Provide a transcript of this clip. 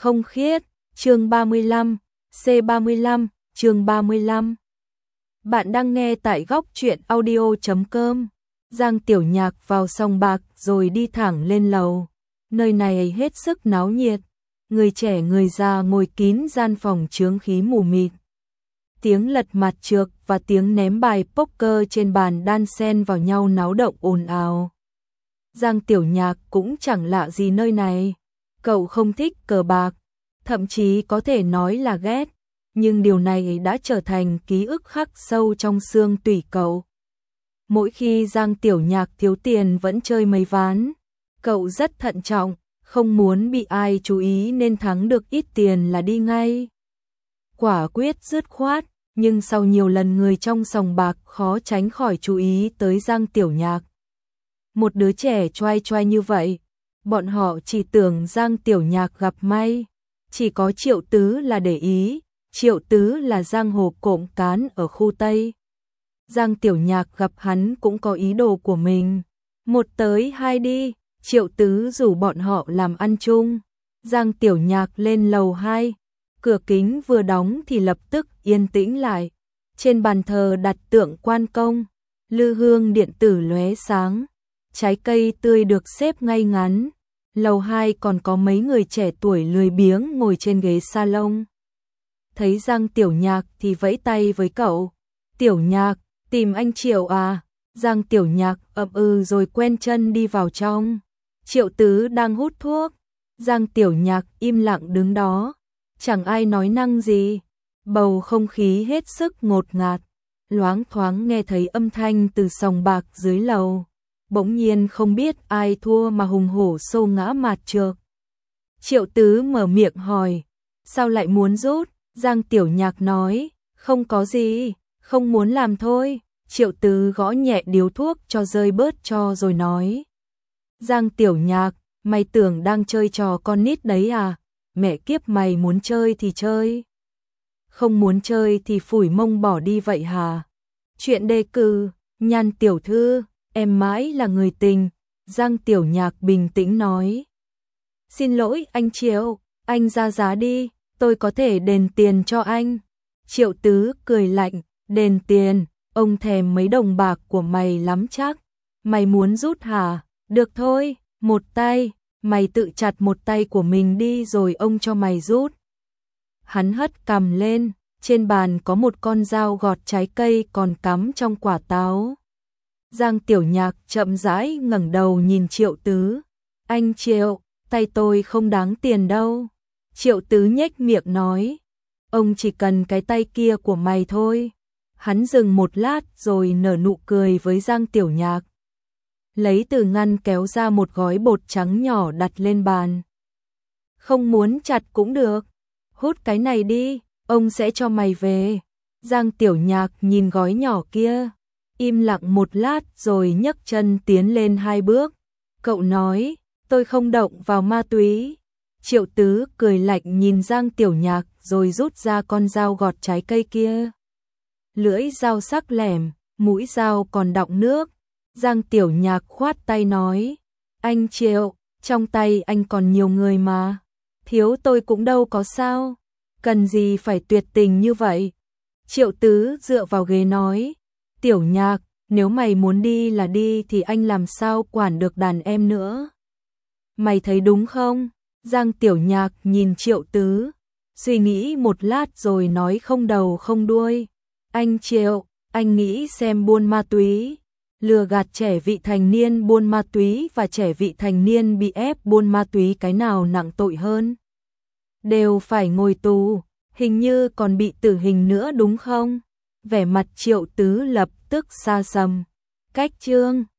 không khiết, chương 35, C35, chương 35. Bạn đang nghe tại góc truyện audio.com. Giang Tiểu Nhạc vào sòng bạc rồi đi thẳng lên lầu. Nơi này hết sức náo nhiệt, người trẻ người già ngồi kín gian phòng chướng khí mù mịt. Tiếng lật mặt trược và tiếng ném bài poker trên bàn đan xen vào nhau náo động ồn ào. Giang Tiểu Nhạc cũng chẳng lạ gì nơi này. Cậu không thích cờ bạc, thậm chí có thể nói là ghét, nhưng điều này đã trở thành ký ức khắc sâu trong xương tủy cậu. Mỗi khi Giang Tiểu Nhạc thiếu tiền vẫn chơi mấy ván, cậu rất thận trọng, không muốn bị ai chú ý nên thắng được ít tiền là đi ngay. Quả quyết dứt khoát, nhưng sau nhiều lần người trong sòng bạc khó tránh khỏi chú ý tới Giang Tiểu Nhạc. Một đứa trẻ choai choai như vậy, bọn họ chỉ tưởng Giang Tiểu Nhạc gặp may. Chỉ có Triệu Tứ là để ý, Triệu Tứ là giang hồ cộm cán ở khu Tây. Giang Tiểu Nhạc gặp hắn cũng có ý đồ của mình. Một tới hai đi, Triệu Tứ rủ bọn họ làm ăn chung. Giang Tiểu Nhạc lên lầu 2, cửa kính vừa đóng thì lập tức yên tĩnh lại. Trên bàn thờ đặt tượng Quan Công, lư hương điện tử lóe sáng, trái cây tươi được xếp ngay ngắn. Lầu 2 còn có mấy người trẻ tuổi lười biếng ngồi trên ghế salon. Thấy Giang Tiểu Nhạc thì vẫy tay với cậu. Tiểu Nhạc, tìm anh Triệu à? Giang Tiểu Nhạc ậm rồi quen chân đi vào trong. Triệu Tứ đang hút thuốc. Giang Tiểu Nhạc im lặng đứng đó. Chẳng ai nói năng gì. Bầu không khí hết sức ngột ngạt. Loáng thoáng nghe thấy âm thanh từ sòng bạc dưới lầu. Bỗng nhiên không biết ai thua mà hùng hổ xô ngã mặt trược. Triệu Tứ mở miệng hỏi, sao lại muốn rút? Giang Tiểu Nhạc nói, không có gì, không muốn làm thôi. Triệu Tứ gõ nhẹ điếu thuốc cho rơi bớt cho rồi nói. Giang Tiểu Nhạc, mày tưởng đang chơi trò con nít đấy à? Mẹ kiếp, mày muốn chơi thì chơi, không muốn chơi thì phủi mông bỏ đi vậy hả? Chuyện đề cử, Nhan tiểu thư, em mãi là người tình. Giang Tiểu Nhạc bình tĩnh nói. Xin lỗi anh Triệu, anh ra giá đi, tôi có thể đền tiền cho anh. Triệu Tứ cười lạnh, đền tiền, ông thèm mấy đồng bạc của mày lắm chắc. Mày muốn rút hả? Được thôi, một tay, mày tự chặt một tay của mình đi rồi ông cho mày rút. Hắn hất cằm lên, trên bàn có một con dao gọt trái cây còn cắm trong quả táo. Giang Tiểu Nhạc chậm rãi ngẩng đầu nhìn Triệu Tứ. Anh Triệu, tay tôi không đáng tiền đâu. Triệu Tứ nhếch miệng nói. Ông chỉ cần cái tay kia của mày thôi. Hắn dừng một lát rồi nở nụ cười với Giang Tiểu Nhạc. Lấy từ ngăn kéo ra một gói bột trắng nhỏ đặt lên bàn. Không muốn chặt cũng được. Hút cái này đi, ông sẽ cho mày về. Giang Tiểu Nhạc nhìn gói nhỏ kia. Im lặng một lát rồi nhấc chân tiến lên 2 bước. Cậu nói, tôi không động vào ma túy. Triệu Tứ cười lạnh nhìn Giang Tiểu Nhạc rồi rút ra con dao gọt trái cây kia. Lưỡi dao sắc lẻm, mũi dao còn đọng nước. Giang Tiểu Nhạc khoát tay nói, anh Triệu, trong tay anh còn nhiều người mà. Thiếu tôi cũng đâu có sao. Cần gì phải tuyệt tình như vậy? Triệu Tứ dựa vào ghế nói, Tiểu Nhạc, nếu mày muốn đi là đi thì anh làm sao quản được đàn em nữa. Mày thấy đúng không? Giang Tiểu Nhạc nhìn Triệu Tứ, suy nghĩ một lát rồi nói không đầu không đuôi. Anh Triệu, anh nghĩ xem buôn ma túy, lừa gạt trẻ vị thành niên buôn ma túy và trẻ vị thành niên bị ép buôn ma túy cái nào nặng tội hơn? Đều phải ngồi tù, hình như còn bị tử hình nữa đúng không? Vẻ mặt Triệu Tứ lập tức xa sầm. Cách chương